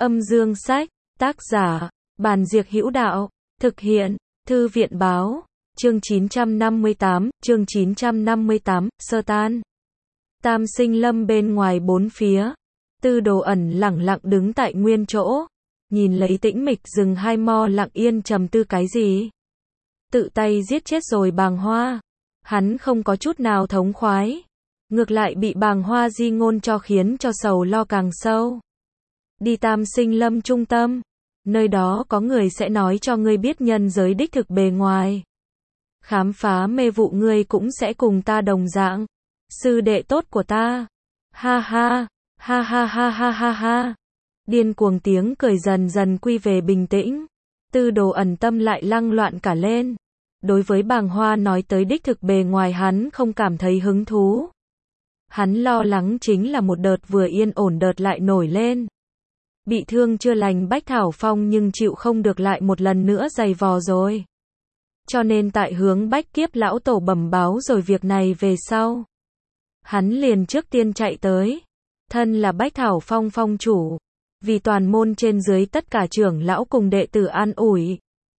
Âm dương sách, tác giả, Bàn Diệc Hữu Đạo, thực hiện, Thư viện báo, chương 958, sơ tan. Tam Sinh Lâm bên ngoài bốn phía, Tư Đồ ẩn lẳng lặng đứng tại nguyên chỗ, nhìn lấy tĩnh mịch rừng hai mo lặng yên trầm tư cái gì. Tự tay giết chết rồi Bàng Hoa, hắn không có chút nào thống khoái, ngược lại bị Bàng Hoa di ngôn cho khiến cho sầu lo càng sâu. Đi Tam Sinh Lâm trung tâm, nơi đó có người sẽ nói cho ngươi biết nhân giới đích thực bề ngoài. Khám phá mê vụ ngươi cũng sẽ cùng ta đồng dạng. Sư đệ tốt của ta. Ha ha, ha ha ha ha ha ha. Điên cuồng tiếng cười dần dần quy về bình tĩnh. Tư Đồ ẩn tâm lại lăng loạn cả lên. Đối với Bàng Hoa nói tới đích thực bề ngoài hắn không cảm thấy hứng thú. Hắn lo lắng chính là một đợt vừa yên ổn đợt lại nổi lên. Bị thương chưa lành Bách Thảo Phong nhưng chịu không được lại một lần nữa giày vò rồi. Cho nên tại hướng Bách Kiếp lão tổ bẩm báo rồi việc này về sau. Hắn liền trước tiên chạy tới. Thân là Bách Thảo Phong phong chủ. Vì toàn môn trên dưới tất cả trưởng lão cùng đệ tử an ủi.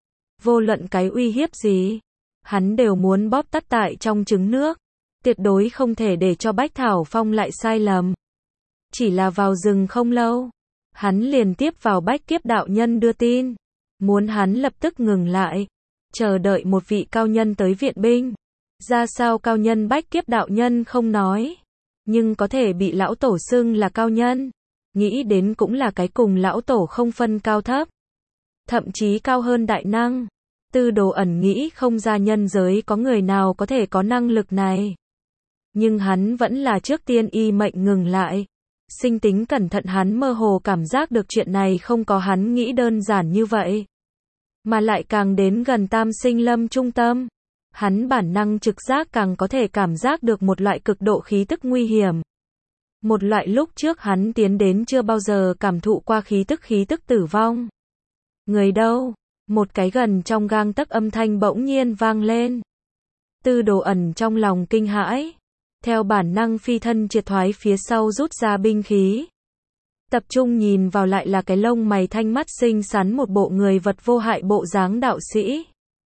Vô luận cái uy hiếp gì, hắn đều muốn bóp tắt tại trong trứng nước. Tuyệt đối không thể để cho Bách Thảo Phong lại sai lầm. Chỉ là vào rừng không lâu, hắn liền tiếp vào Bách Kiếp đạo nhân đưa tin. Muốn hắn lập tức ngừng lại. Chờ đợi một vị cao nhân tới viện binh. Ra sao cao nhân Bách Kiếp đạo nhân không nói. Nhưng có thể bị lão tổ xưng là cao nhân. Nghĩ đến cũng là cái cùng lão tổ không phân cao thấp. Thậm chí cao hơn đại năng. Tư Đồ ẩn nghĩ không ra nhân giới có người nào có thể có năng lực này. Nhưng hắn vẫn là trước tiên y mệnh ngừng lại. Sinh tính cẩn thận hắn mơ hồ cảm giác được chuyện này không có hắn nghĩ đơn giản như vậy. Mà lại càng đến gần Tam Sinh Lâm trung tâm, hắn bản năng trực giác càng có thể cảm giác được một loại cực độ khí tức nguy hiểm. Một loại lúc trước hắn tiến đến chưa bao giờ cảm thụ qua khí tức tử vong. Người đâu? Một cái gần trong gang tấc âm thanh bỗng nhiên vang lên. Tư Đồ ẩn trong lòng kinh hãi. Theo bản năng phi thân triệt thoái phía sau rút ra binh khí. Tập trung nhìn vào lại là cái lông mày thanh mắt xinh xắn một bộ người vật vô hại bộ dáng đạo sĩ.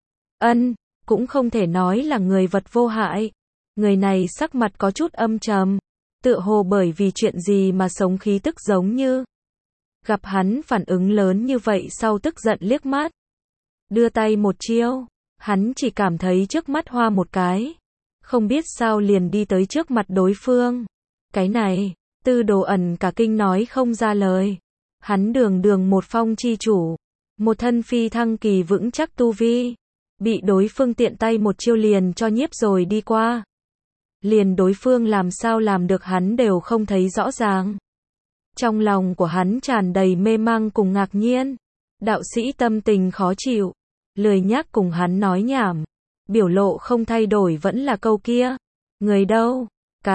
Cũng không thể nói là người vật vô hại. Người này sắc mặt có chút âm trầm. Tựa hồ bởi vì chuyện gì mà sống khí tức giống như. Gặp hắn phản ứng lớn như vậy sau tức giận liếc mắt. Đưa tay một chiêu. Hắn chỉ cảm thấy trước mắt hoa một cái. Không biết sao liền đi tới trước mặt đối phương. Cái này, Tư Đồ ẩn cả kinh nói không ra lời. Hắn đường một phong chi chủ. Một thân phi thăng kỳ vững chắc tu vi. Bị đối phương tiện tay một chiêu liền cho nhiếp rồi đi qua. Liền đối phương làm sao làm được hắn đều không thấy rõ ràng. Trong lòng của hắn tràn đầy mê mang cùng ngạc nhiên. Đạo sĩ tâm tình khó chịu. Lười nhác cùng hắn nói nhảm. Biểu lộ không thay đổi vẫn là câu kia. Người đâu?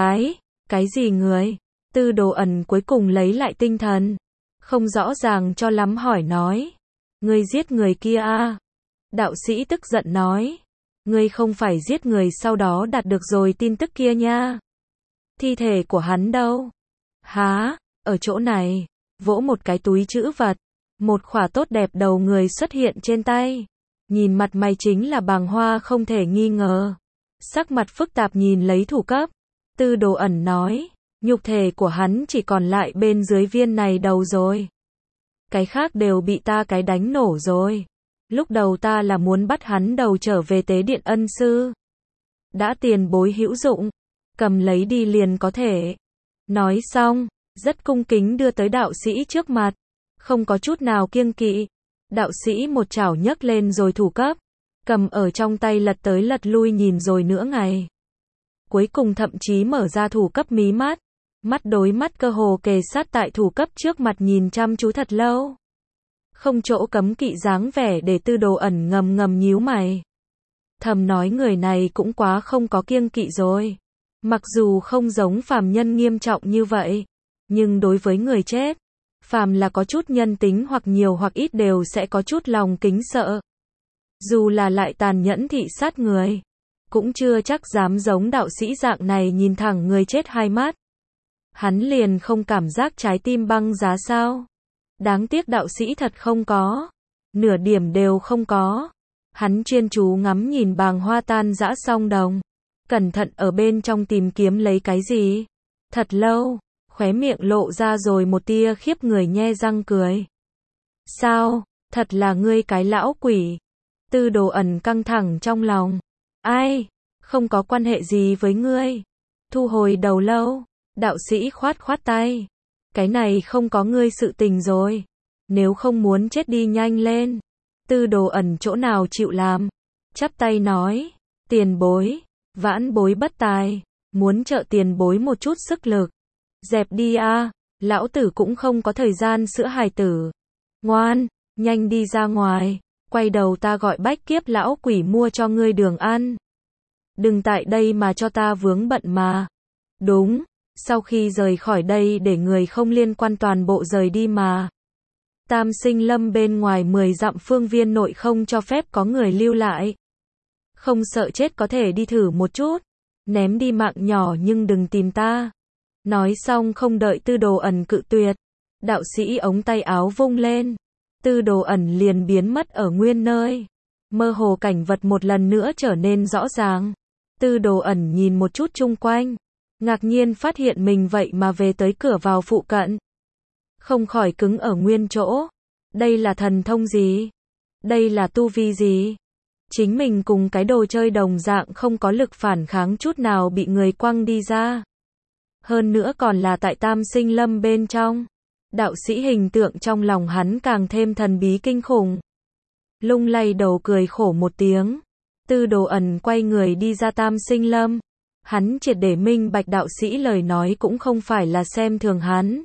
Cái gì người? Tư Đồ ẩn cuối cùng lấy lại tinh thần. Không rõ ràng cho lắm hỏi nói. Ngươi giết người kia à? Đạo sĩ tức giận nói. Ngươi không phải giết người sau đó đạt được rồi tin tức kia nha. Thi thể của hắn đâu? Há, ở chỗ này. Vỗ một cái túi trữ vật. Một khỏa tốt đẹp đầu người xuất hiện trên tay. Nhìn mặt mày chính là Bàng Hoa không thể nghi ngờ. Sắc mặt phức tạp nhìn lấy thủ cấp. Tư Đồ ẩn nói. Nhục thể của hắn chỉ còn lại bên dưới viên này đầu rồi. Cái khác đều bị ta cái đánh nổ rồi. Lúc đầu ta là muốn bắt hắn đầu trở về tế điện ân sư. Đã tiền bối hữu dụng. Cầm lấy đi liền có thể. Nói xong, rất cung kính đưa tới đạo sĩ trước mặt. Không có chút nào kiêng kỵ. Đạo sĩ một chảo nhấc lên rồi thủ cấp. Cầm ở trong tay lật tới lật lui nhìn rồi nửa ngày. Cuối cùng thậm chí mở ra thủ cấp mí mắt. Mắt đối mắt cơ hồ kề sát tại thủ cấp trước mặt nhìn chăm chú thật lâu. Không chỗ cấm kỵ dáng vẻ để Tư Đồ ẩn ngầm nhíu mày. Thầm nói người này cũng quá không có kiêng kỵ rồi. Mặc dù không giống phàm nhân nghiêm trọng như vậy. Nhưng đối với người chết. Phàm là có chút nhân tính hoặc nhiều hoặc ít đều sẽ có chút lòng kính sợ. Dù là lại tàn nhẫn thị sát người. Cũng chưa chắc dám giống đạo sĩ dạng này nhìn thẳng người chết hai mắt. Hắn liền không cảm giác trái tim băng giá sao? Đáng tiếc đạo sĩ thật không có. Nửa điểm đều không có. Hắn chuyên chú ngắm nhìn bàng hoa tan dã song đồng. Cẩn thận ở bên trong tìm kiếm lấy cái gì. Thật lâu, khóe miệng lộ ra rồi một tia khiếp người nhe răng cười. Sao, thật là ngươi cái lão quỷ. Tư Đồ Ẩn căng thẳng trong lòng. Ai, không có quan hệ gì với ngươi. Thu hồi đầu lâu, đạo sĩ khoát khoát tay. Cái này không có ngươi sự tình rồi. Nếu không muốn chết đi nhanh lên. Tư Đồ Ẩn chỗ nào chịu làm. Chắp tay nói, tiền bối, vãn bối bất tài. Muốn trợ tiền bối một chút sức lực. Dẹp đi a, lão tử cũng không có thời gian sữa hài tử. Ngoan, nhanh đi ra ngoài. Quay đầu ta gọi bách kiếp lão quỷ mua cho ngươi đường ăn. Đừng tại đây mà cho ta vướng bận mà. Đúng, sau khi rời khỏi đây để người không liên quan toàn bộ rời đi mà. Tam Sinh Lâm bên ngoài 10 dặm phương viên nội không cho phép có người lưu lại. Không sợ chết có thể đi thử một chút. Ném đi mạng nhỏ nhưng đừng tìm ta. Nói xong không đợi Tư Đồ Ẩn cự tuyệt. Đạo sĩ ống tay áo vung lên. Tư Đồ Ẩn liền biến mất ở nguyên nơi. Mơ hồ cảnh vật một lần nữa trở nên rõ ràng. Tư Đồ Ẩn nhìn một chút chung quanh. Ngạc nhiên phát hiện mình vậy mà về tới cửa vào phụ cận. Không khỏi cứng ở nguyên chỗ. Đây là thần thông gì? Đây là tu vi gì? Chính mình cùng cái đồ chơi đồng dạng không có lực phản kháng chút nào bị người quăng đi ra. Hơn nữa còn là tại Tam Sinh Lâm bên trong. Đạo sĩ hình tượng trong lòng hắn càng thêm thần bí kinh khủng. Lung lay đầu cười khổ một tiếng. Tư Đồ Ẩn quay người đi ra Tam Sinh Lâm. Hắn triệt để minh bạch đạo sĩ lời nói cũng không phải là xem thường hắn.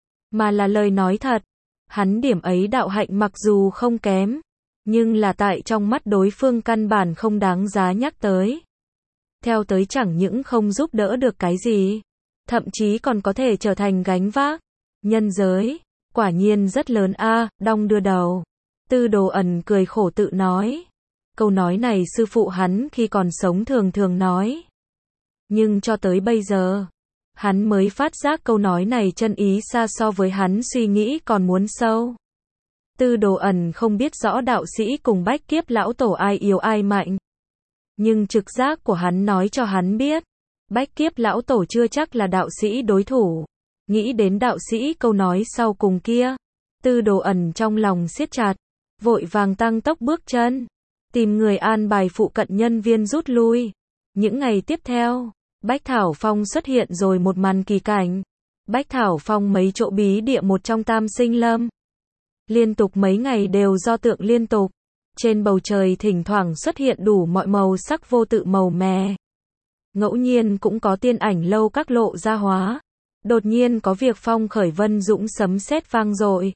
Mà là lời nói thật. Hắn điểm ấy đạo hạnh mặc dù không kém. Nhưng là tại trong mắt đối phương căn bản không đáng giá nhắc tới. Theo tới chẳng những không giúp đỡ được cái gì. Thậm chí còn có thể trở thành gánh vác. Nhân giới, quả nhiên rất lớn a, đong đưa đầu. Tư Đồ Ẩn cười khổ tự nói. Câu nói này sư phụ hắn khi còn sống thường thường nói. Nhưng cho tới bây giờ, hắn mới phát giác câu nói này chân ý xa so với hắn suy nghĩ còn muốn sâu. Tư Đồ Ẩn không biết rõ đạo sĩ cùng bách kiếp lão tổ ai yếu ai mạnh. Nhưng trực giác của hắn nói cho hắn biết. Bách kiếp lão tổ chưa chắc là đạo sĩ đối thủ. Nghĩ đến đạo sĩ câu nói sau cùng kia. Tư Đồ Ẩn trong lòng siết chặt. Vội vàng tăng tốc bước chân. Tìm người an bài phụ cận nhân viên rút lui. Những ngày tiếp theo, Bách Thảo Phong xuất hiện rồi một màn kỳ cảnh. Bách Thảo Phong mấy chỗ bí địa một trong Tam Sinh Lâm. Liên tục mấy ngày đều do tượng liên tục. Trên bầu trời thỉnh thoảng xuất hiện đủ mọi màu sắc vô tự màu mè. Ngẫu nhiên cũng có tiên ảnh lâu các lộ ra hóa. Đột nhiên có việc phong khởi vân dũng sấm sét vang dội.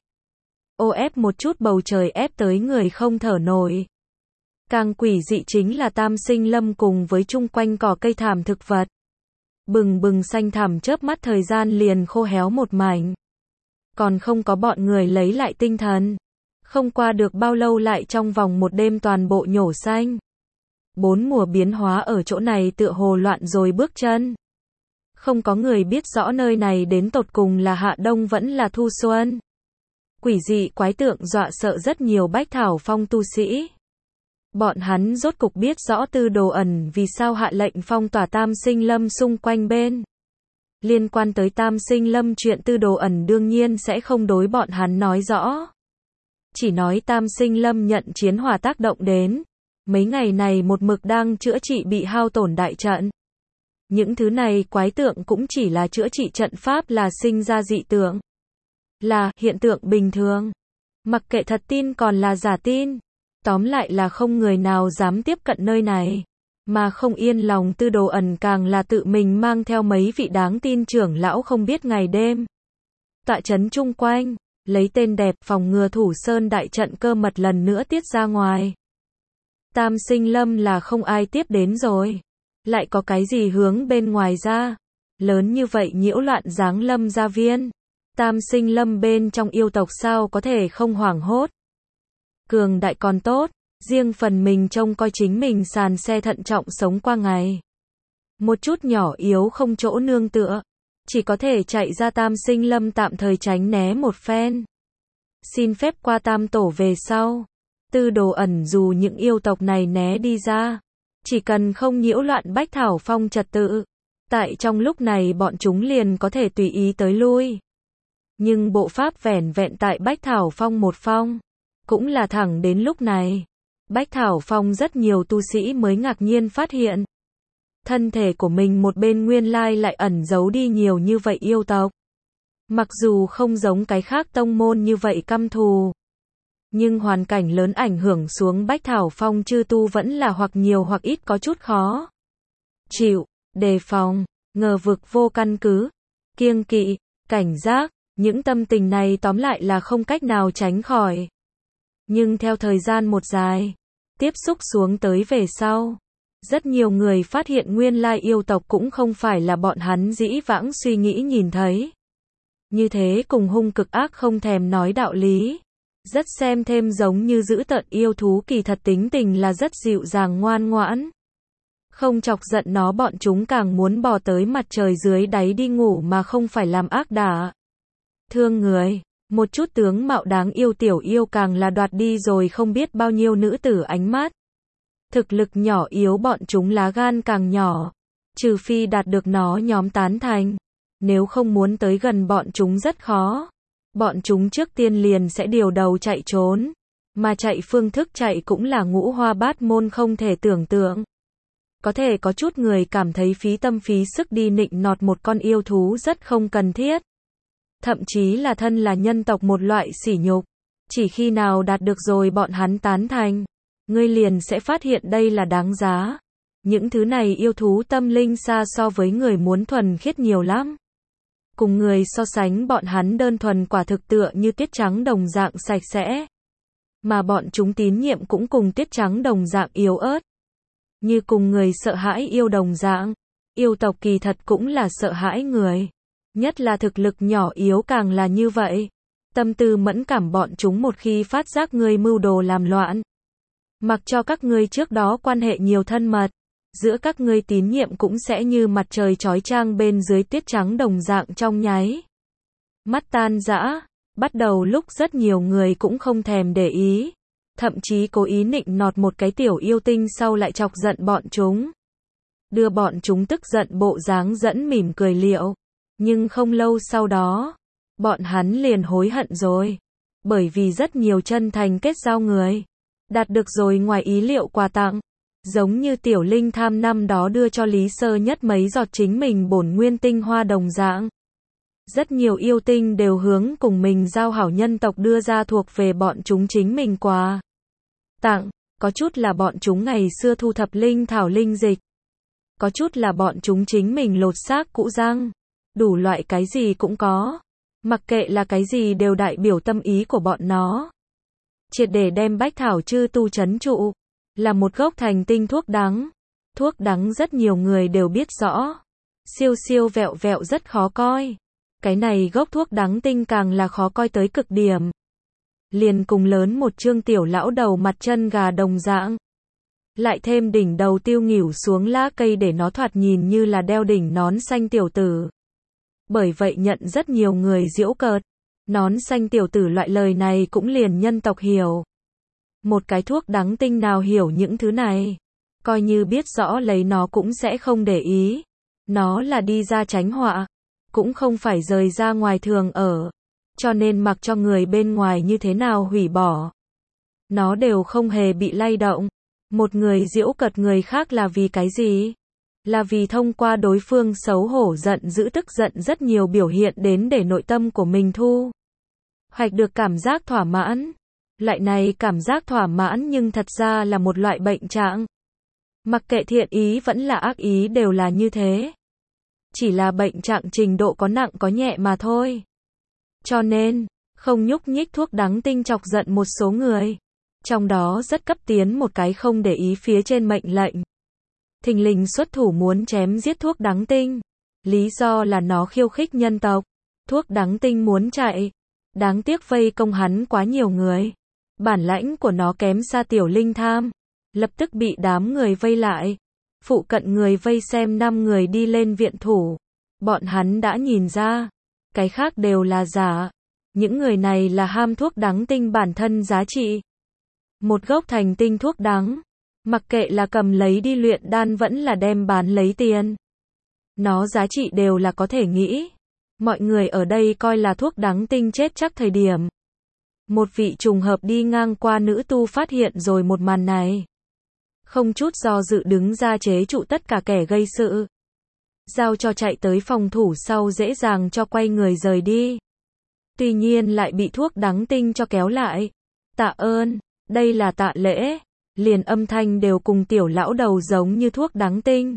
Ô ép một chút bầu trời ép tới người không thở nổi. Càng quỷ dị chính là Tam Sinh Lâm cùng với chung quanh cỏ cây thảm thực vật. Bừng bừng xanh thẳm chớp mắt thời gian liền khô héo một mảnh. Còn không có bọn người lấy lại tinh thần. Không qua được bao lâu lại trong vòng một đêm toàn bộ nhổ xanh. 4 mùa biến hóa ở chỗ này tựa hồ loạn rồi bước chân. Không có người biết rõ nơi này đến tột cùng là hạ đông vẫn là thu xuân. Quỷ dị quái tượng dọa sợ rất nhiều Bách Thảo Phong tu sĩ. Bọn hắn rốt cục biết rõ Tư Đồ Ẩn vì sao hạ lệnh phong tỏa Tam Sinh Lâm xung quanh bên. Liên quan tới Tam Sinh Lâm chuyện Tư Đồ Ẩn đương nhiên sẽ không đối bọn hắn nói rõ. Chỉ nói Tam Sinh Lâm nhận chiến hỏa tác động đến. Mấy ngày này một mực đang chữa trị bị hao tổn đại trận. Những thứ này quái tượng cũng chỉ là chữa trị trận pháp là sinh ra dị tượng. Là hiện tượng bình thường. Mặc kệ thật tin còn là giả tin. Tóm lại là không người nào dám tiếp cận nơi này. Mà không yên lòng Tư Đồ Ẩn càng là tự mình mang theo mấy vị đáng tin trưởng lão không biết ngày đêm. Tọa trấn chung quanh, lấy tên đẹp phòng ngừa Thủ Sơn đại trận cơ mật lần nữa tiết ra ngoài. Tam Sinh Lâm là không ai tiếp đến rồi. Lại có cái gì hướng bên ngoài ra. Lớn như vậy nhiễu loạn giáng lâm gia viên. Tam Sinh Lâm bên trong yêu tộc sao có thể không hoảng hốt. Cường đại còn tốt, riêng phần mình trông coi chính mình sàn xe thận trọng sống qua ngày. Một chút nhỏ yếu không chỗ nương tựa. Chỉ có thể chạy ra Tam Sinh Lâm tạm thời tránh né một phen. xin phép qua tam tổ về sau. Tư Đồ ẩn dù những yêu tộc này né đi ra, chỉ cần không nhiễu loạn Bách Thảo Phong trật tự, tại trong lúc này bọn chúng liền có thể tùy ý tới lui. Nhưng bộ pháp vẻn vẹn tại Bách Thảo Phong một phong, cũng là thẳng đến lúc này, Bách Thảo Phong rất nhiều tu sĩ mới ngạc nhiên phát hiện. Thân thể của mình một bên nguyên lai lại ẩn giấu đi nhiều như vậy yêu tộc. Mặc dù không giống cái khác tông môn như vậy căm thù, nhưng hoàn cảnh lớn ảnh hưởng xuống Bách Thảo Phong chư tu vẫn là hoặc nhiều hoặc ít có chút khó chịu, đề phòng, ngờ vực vô căn cứ, kiêng kỵ, cảnh giác, những tâm tình này tóm lại là không cách nào tránh khỏi. Nhưng theo thời gian một dài, tiếp xúc xuống tới về sau, rất nhiều người phát hiện nguyên lai yêu tộc cũng không phải là bọn hắn dĩ vãng suy nghĩ nhìn thấy. Như thế cùng hung cực ác không thèm nói đạo lý. Rất xem thêm giống như dữ tợn yêu thú, kỳ thật tính tình là rất dịu dàng ngoan ngoãn. Không chọc giận nó bọn chúng càng muốn bò tới mặt trời dưới đáy đi ngủ mà không phải làm ác đả thương người. Một chút tướng mạo đáng yêu tiểu yêu càng là đoạt đi rồi không biết bao nhiêu nữ tử ánh mắt. Thực lực nhỏ yếu bọn chúng lá gan càng nhỏ, trừ phi đạt được nó nhóm tán thành, nếu không muốn tới gần bọn chúng rất khó. Bọn chúng trước tiên liền sẽ điều đầu chạy trốn, mà chạy phương thức chạy cũng là ngũ hoa bát môn không thể tưởng tượng. Có thể có chút người cảm thấy phí tâm phí sức đi nịnh nọt một con yêu thú rất không cần thiết. Thậm chí là thân là nhân tộc một loại sỉ nhục. Chỉ khi nào đạt được rồi bọn hắn tán thành, ngươi liền sẽ phát hiện đây là đáng giá. Những thứ này yêu thú tâm linh xa so với người muốn thuần khiết nhiều lắm. Cùng người so sánh bọn hắn đơn thuần quả thực tựa như tuyết trắng đồng dạng sạch sẽ. Mà bọn chúng tín nhiệm cũng cùng tuyết trắng đồng dạng yếu ớt. Như cùng người sợ hãi yêu đồng dạng. Yêu tộc kỳ thật cũng là sợ hãi người. Nhất là thực lực nhỏ yếu càng là như vậy. Tâm tư mẫn cảm bọn chúng một khi phát giác ngươi mưu đồ làm loạn. Mặc cho các ngươi trước đó quan hệ nhiều thân mật, giữa các ngươi tín nhiệm cũng sẽ như mặt trời chói chang bên dưới tuyết trắng đồng dạng trong nháy mắt tan rã. Bắt đầu lúc rất nhiều người cũng không thèm để ý, thậm chí cố ý nịnh nọt một cái tiểu yêu tinh sau lại chọc giận bọn chúng, đưa bọn chúng tức giận bộ dáng dẫn mỉm cười liệu. Nhưng không lâu sau đó, bọn hắn liền hối hận rồi, bởi vì rất nhiều chân thành kết giao người đạt được rồi ngoài ý liệu quà tặng. Giống như tiểu linh tham năm đó đưa cho Lý Sơ Nhất mấy giọt chính mình bổn nguyên tinh hoa đồng dạng. Rất nhiều yêu tinh đều hướng cùng mình giao hảo nhân tộc đưa ra thuộc về bọn chúng chính mình quà tặng. Có chút là bọn chúng ngày xưa thu thập linh thảo linh dịch. Có chút là bọn chúng chính mình lột xác cũ răng. Đủ loại cái gì cũng có. Mặc kệ là cái gì đều đại biểu tâm ý của bọn nó. Triệt để đem Bách Thảo chư tu trấn trụ. Là một gốc thành tinh thuốc đắng. Thuốc đắng rất nhiều người đều biết rõ. Siêu siêu vẹo vẹo rất khó coi. Cái này gốc thuốc đắng tinh càng là khó coi tới cực điểm. Liền cùng lớn một chương tiểu lão đầu mặt chân gà đồng dạng. Lại thêm đỉnh đầu tiêu nghỉu xuống lá cây để nó thoạt nhìn như là đeo đỉnh nón xanh tiểu tử. Bởi vậy nhận rất nhiều người giễu cợt. Nón xanh tiểu tử loại lời này cũng liền nhân tộc hiểu. Một cái thuốc đắng tinh nào hiểu những thứ này. Coi như biết rõ lấy nó cũng sẽ không để ý. Nó là đi ra tránh họa. Cũng không phải rời ra ngoài thường ở. Cho nên mặc cho người bên ngoài như thế nào hủy bỏ. Nó đều không hề bị lay động. Một người giễu cợt người khác là vì cái gì? Là vì thông qua đối phương xấu hổ giận dữ tức giận rất nhiều biểu hiện đến để nội tâm của mình thu hoạch được cảm giác thỏa mãn. Loại này cảm giác thỏa mãn nhưng thật ra là một loại bệnh trạng. Mặc kệ thiện ý vẫn là ác ý đều là như thế. Chỉ là bệnh trạng trình độ có nặng có nhẹ mà thôi. Cho nên, không nhúc nhích thuốc đắng tinh chọc giận một số người. Trong đó rất cấp tiến một cái không để ý phía trên mệnh lệnh. Thình lình xuất thủ muốn chém giết thuốc đắng tinh. Lý do là nó khiêu khích nhân tộc. Thuốc đắng tinh muốn chạy. Đáng tiếc vây công hắn quá nhiều người. Bản lãnh của nó kém xa tiểu linh tham. Lập tức bị đám người vây lại. Phụ cận người vây xem 5 người đi lên viện thủ. Bọn hắn đã nhìn ra. Cái khác đều là giả. Những người này là ham thuốc đắng tinh bản thân giá trị. Một gốc thành tinh thuốc đắng, mặc kệ là cầm lấy đi luyện đan vẫn là đem bán lấy tiền. Nó giá trị đều là có thể nghĩ. Mọi người ở đây coi là thuốc đắng tinh chết chắc thời điểm. Một vị trùng hợp đi ngang qua nữ tu phát hiện rồi một màn này. Không chút do dự đứng ra chế trụ tất cả kẻ gây sự. Giao cho chạy tới phòng thủ sau dễ dàng cho quay người rời đi. Tuy nhiên lại bị thuốc đắng tinh cho kéo lại. Tạ ơn, đây là tạ lễ. Liền âm thanh đều cùng tiểu lão đầu giống như thuốc đắng tinh.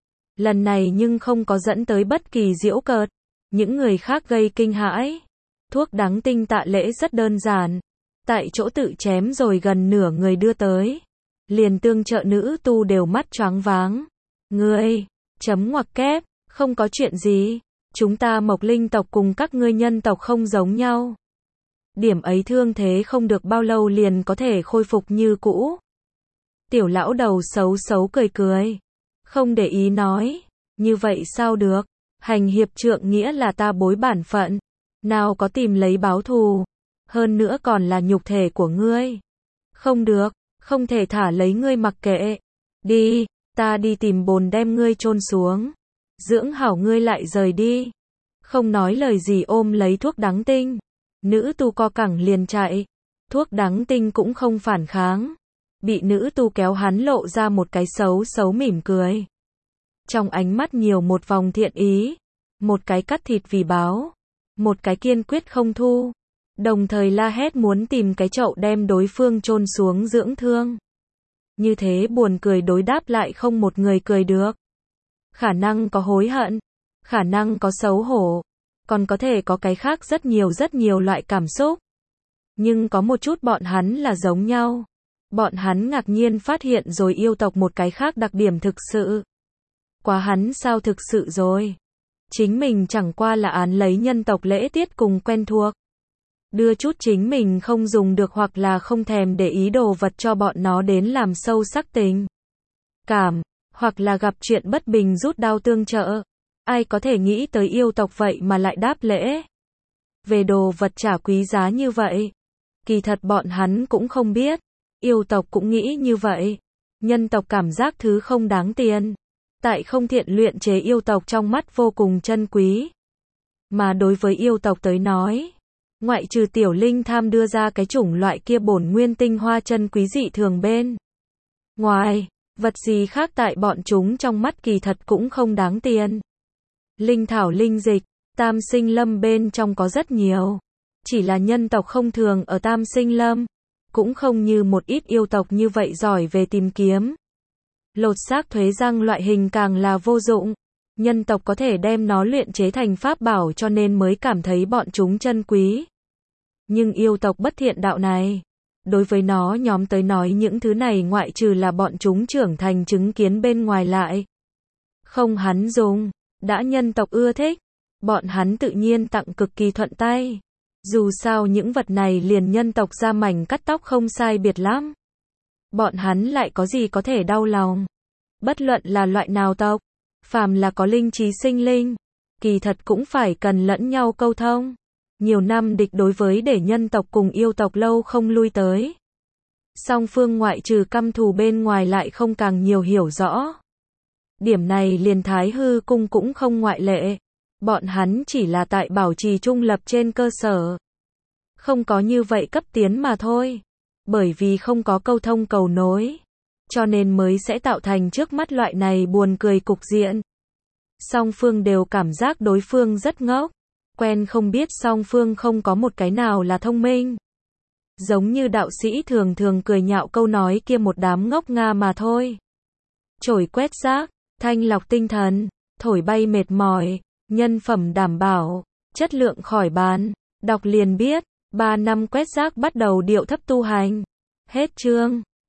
Lần này nhưng không có dẫn tới bất kỳ giễu cợt. Những người khác gây kinh hãi. Thuốc đắng tinh tạ lễ rất đơn giản. Tại chỗ tự chém rồi gần nửa người đưa tới. Liền tương trợ nữ tu đều mắt choáng váng. Ngươi, chấm ngoặc kép, không có chuyện gì. Chúng ta Mộc Linh tộc cùng các ngươi nhân tộc không giống nhau. Điểm ấy thương thế không được bao lâu liền có thể khôi phục như cũ. Tiểu lão đầu xấu xấu cười cười. Không để ý nói. Như vậy sao được? Hành hiệp trượng nghĩa là ta bối bản phận. Nào có tìm lấy báo thù. Hơn nữa còn là nhục thể của ngươi. Không được, không thể thả lấy ngươi mặc kệ. Đi, ta đi tìm bồn đem ngươi chôn xuống. Dưỡng hảo ngươi lại rời đi. Không nói lời gì ôm lấy thuốc đắng tinh. Nữ tu co cẳng liền chạy. Thuốc đắng tinh cũng không phản kháng. Bị nữ tu kéo hắn lộ ra một cái xấu xấu mỉm cười. Trong ánh mắt nhiều một vòng thiện ý. Một cái cắt thịt vì báo. Một cái kiên quyết không thu. Đồng thời la hét muốn tìm cái chậu đem đối phương chôn xuống dưỡng thương. Như thế buồn cười đối đáp lại không một người cười được. Khả năng có hối hận. Khả năng có xấu hổ. Còn có thể có cái khác rất nhiều loại cảm xúc. Nhưng có một chút bọn hắn là giống nhau. Bọn hắn ngạc nhiên phát hiện rồi yêu tộc một cái khác đặc điểm thực sự. Quá hắn sao thực sự rồi. Chính mình chẳng qua là án lấy nhân tộc lễ tiết cùng quen thuộc. Đưa chút chính mình không dùng được hoặc là không thèm để ý đồ vật cho bọn nó đến làm sâu sắc tình cảm, hoặc là gặp chuyện bất bình rút đao tương trợ. Ai có thể nghĩ tới yêu tộc vậy mà lại đáp lễ. Về đồ vật trả quý giá như vậy. Kỳ thật bọn hắn cũng không biết. Yêu tộc cũng nghĩ như vậy. Nhân tộc cảm giác thứ không đáng tiền. Tại không thiện luyện chế yêu tộc trong mắt vô cùng chân quý. Mà đối với yêu tộc tới nói, ngoại trừ tiểu linh tham đưa ra cái chủng loại kia bổn nguyên tinh hoa chân quý dị thường bên ngoài, vật gì khác tại bọn chúng trong mắt kỳ thật cũng không đáng tiền. Linh thảo linh dịch, Tam Sinh Lâm bên trong có rất nhiều. Chỉ là nhân tộc không thường ở Tam Sinh Lâm. Cũng không như một ít yêu tộc như vậy giỏi về tìm kiếm. Lột xác thuế răng loại hình càng là vô dụng. Nhân tộc có thể đem nó luyện chế thành pháp bảo cho nên mới cảm thấy bọn chúng chân quý. Nhưng yêu tộc bất thiện đạo này, đối với nó nhóm tới nói những thứ này ngoại trừ là bọn chúng trưởng thành chứng kiến bên ngoài lại. Không hắn dùng, đã nhân tộc ưa thích, bọn hắn tự nhiên tặng cực kỳ thuận tay. Dù sao những vật này liền nhân tộc ra mảnh cắt tóc không sai biệt lắm. Bọn hắn lại có gì có thể đau lòng. Bất luận là loại nào tộc, phàm là có linh trí sinh linh, kỳ thật cũng phải cần lẫn nhau câu thông. Nhiều năm địch đối với để nhân tộc cùng yêu tộc lâu không lui tới. Song phương ngoại trừ căm thù bên ngoài lại không càng nhiều hiểu rõ. Điểm này liền Thái Hư Cung cũng không ngoại lệ. Bọn hắn chỉ là tại bảo trì trung lập trên cơ sở. Không có như vậy cấp tiến mà thôi. Bởi vì không có câu thông cầu nối. Cho nên mới sẽ tạo thành trước mắt loại này buồn cười cục diện. Song phương đều cảm giác đối phương rất ngốc. Quen không biết song phương không có một cái nào là thông minh. Giống như đạo sĩ thường thường cười nhạo câu nói kia một đám ngốc nga mà thôi. Chổi quét rác, thanh lọc tinh thần, thổi bay mệt mỏi, nhân phẩm đảm bảo, chất lượng khỏi bàn. Đọc liền biết, 3 năm quét rác bắt đầu điệu thấp tu hành. Hết chương.